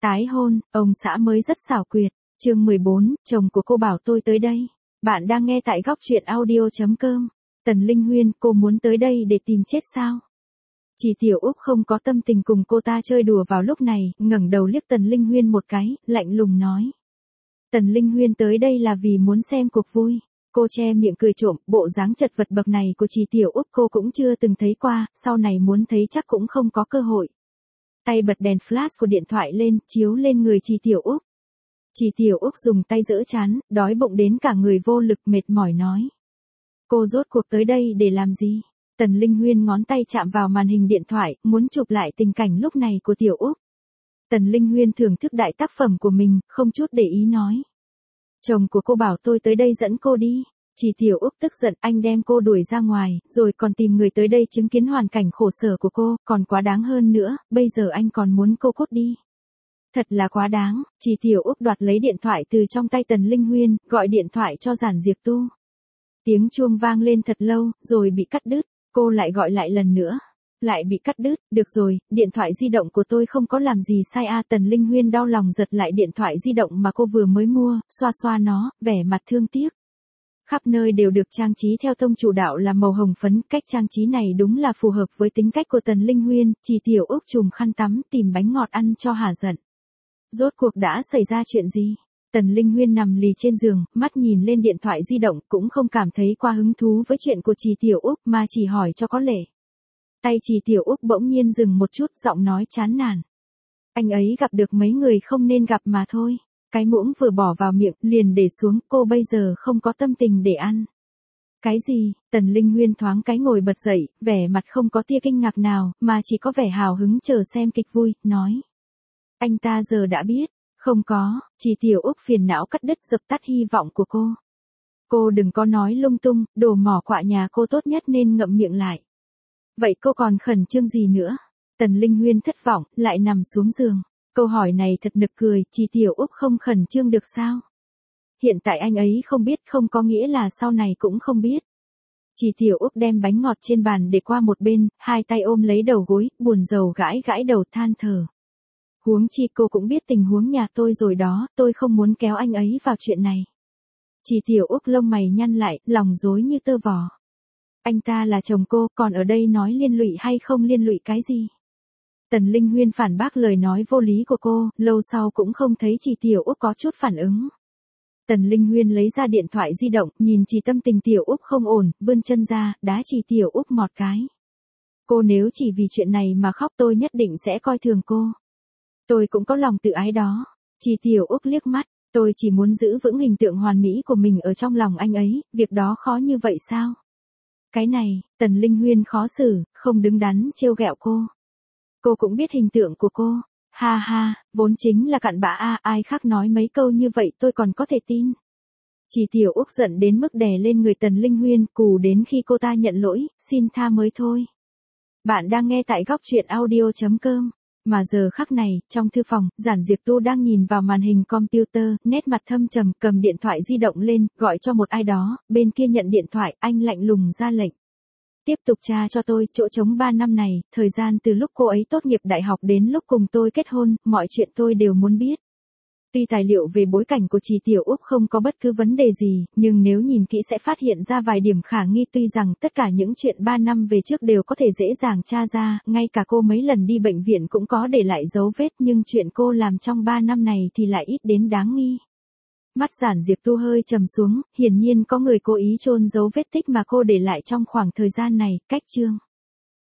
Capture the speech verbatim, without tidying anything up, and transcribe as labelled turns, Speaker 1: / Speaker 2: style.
Speaker 1: Tái hôn, ông xã mới rất xảo quyệt. Chương mười bốn, chồng của cô bảo tôi tới đây. Bạn đang nghe tại góc truyện audio chấm com. Tần Linh Huyên, cô muốn tới đây để tìm chết sao? Chị Tiểu Úc không có tâm tình cùng cô ta chơi đùa vào lúc này, ngẩng đầu liếc Tần Linh Huyên một cái, lạnh lùng nói. Tần Linh Huyên tới đây là vì muốn xem cuộc vui. Cô che miệng cười trộm, bộ dáng chật vật bậc này của chị Tiểu Úc cô cũng chưa từng thấy qua, sau này muốn thấy chắc cũng không có cơ hội. Tay bật đèn flash của điện thoại lên, chiếu lên người chị Tiểu Úc. Chị Tiểu Úc dùng tay đỡ trán, đói bụng đến cả người vô lực mệt mỏi nói. Cô rốt cuộc tới đây để làm gì? Tần Linh Huyên ngón tay chạm vào màn hình điện thoại, muốn chụp lại tình cảnh lúc này của Tiểu Úc. Tần Linh Huyên thưởng thức đại tác phẩm của mình, không chút để ý nói. Chồng của cô bảo tôi tới đây dẫn cô đi. Chị Tiểu Úc tức giận, anh đem cô đuổi ra ngoài, rồi còn tìm người tới đây chứng kiến hoàn cảnh khổ sở của cô, còn quá đáng hơn nữa, bây giờ anh còn muốn cô cút đi. Thật là quá đáng. Chị Tiểu Úc đoạt lấy điện thoại từ trong tay Tần Linh Huyên, gọi điện thoại cho Giản Diệp Tu. Tiếng chuông vang lên thật lâu, rồi bị cắt đứt, cô lại gọi lại lần nữa. Lại bị cắt đứt, được rồi, điện thoại di động của tôi không có làm gì sai à. Tần Linh Huyên đau lòng giật lại điện thoại di động mà cô vừa mới mua, xoa xoa nó, vẻ mặt thương tiếc. Khắp nơi đều được trang trí theo tông chủ đạo là màu hồng phấn, cách trang trí này đúng là phù hợp với tính cách của Tần Linh Huyên. Chị Tiểu Úc chùm khăn tắm tìm bánh ngọt ăn cho hả giận. Rốt cuộc đã xảy ra chuyện gì? Tần Linh Huyên nằm lì trên giường, mắt nhìn lên điện thoại di động, cũng không cảm thấy quá hứng thú với chuyện của chị Tiểu Úc mà chỉ hỏi cho có lệ. Tay chị Tiểu Úc bỗng nhiên dừng một chút, giọng nói chán nản. Anh ấy gặp được mấy người không nên gặp mà thôi. Cái muỗng vừa bỏ vào miệng, liền để xuống, cô bây giờ không có tâm tình để ăn. Cái gì? Tần Linh Huyên thoáng cái ngồi bật dậy, vẻ mặt không có tia kinh ngạc nào, mà chỉ có vẻ hào hứng chờ xem kịch vui, nói. Anh ta giờ đã biết. Không có, chị Tiểu Úc phiền não cắt đứt dập tắt hy vọng của cô. Cô đừng có nói lung tung, đồ mỏ quạ nhà cô tốt nhất nên ngậm miệng lại. Vậy cô còn khẩn trương gì nữa? Tần Linh Huyên thất vọng, lại nằm xuống giường. Câu hỏi này thật nực cười, chị Tiểu Úc không khẩn trương được sao? Hiện tại anh ấy không biết không có nghĩa là sau này cũng không biết. Chị Tiểu Úc đem bánh ngọt trên bàn để qua một bên, hai tay ôm lấy đầu gối, buồn rầu gãi gãi đầu than thở. Huống chi cô cũng biết tình huống nhà tôi rồi đó, tôi không muốn kéo anh ấy vào chuyện này. Chị Tiểu Úc lông mày nhăn lại, lòng rối như tơ vò. Anh ta là chồng cô, còn ở đây nói liên lụy hay không liên lụy cái gì? Tần Linh Huyên phản bác lời nói vô lý của cô, lâu sau cũng không thấy chị Tiểu Úc có chút phản ứng. Tần Linh Huyên lấy ra điện thoại di động, nhìn chị tâm tình Tiểu Úc không ổn, vươn chân ra, đá chị Tiểu Úc một cái. Cô nếu chỉ vì chuyện này mà khóc tôi nhất định sẽ coi thường cô. Tôi cũng có lòng tự ái đó. Chị Tiểu Úc liếc mắt, tôi chỉ muốn giữ vững hình tượng hoàn mỹ của mình ở trong lòng anh ấy, việc đó khó như vậy sao? Cái này, Tần Linh Huyên khó xử, không đứng đắn trêu ghẹo cô. Cô cũng biết hình tượng của cô. Ha ha, vốn chính là cặn bã a, ai khác nói mấy câu như vậy tôi còn có thể tin. Chị Tiểu Úc giận đến mức đè lên người Tần Linh Huyên, cù đến khi cô ta nhận lỗi, xin tha mới thôi. Bạn đang nghe tại góc truyện audio chấm com. Mà giờ khắc này, trong thư phòng, Giản Diệp Tu đang nhìn vào màn hình computer, nét mặt thâm trầm, cầm điện thoại di động lên, gọi cho một ai đó, bên kia nhận điện thoại, anh lạnh lùng ra lệnh. Tiếp tục tra cho tôi, chỗ trống ba năm này, thời gian từ lúc cô ấy tốt nghiệp đại học đến lúc cùng tôi kết hôn, mọi chuyện tôi đều muốn biết. Tuy tài liệu về bối cảnh của chị Tiểu Úc không có bất cứ vấn đề gì, nhưng nếu nhìn kỹ sẽ phát hiện ra vài điểm khả nghi. Tuy rằng tất cả những chuyện ba năm về trước đều có thể dễ dàng tra ra, ngay cả cô mấy lần đi bệnh viện cũng có để lại dấu vết, nhưng chuyện cô làm trong ba năm này thì lại ít đến đáng nghi. Mắt Giản Diệp Tu hơi trầm xuống, hiển nhiên có người cố ý chôn dấu vết tích mà cô để lại trong khoảng thời gian này, cách chương.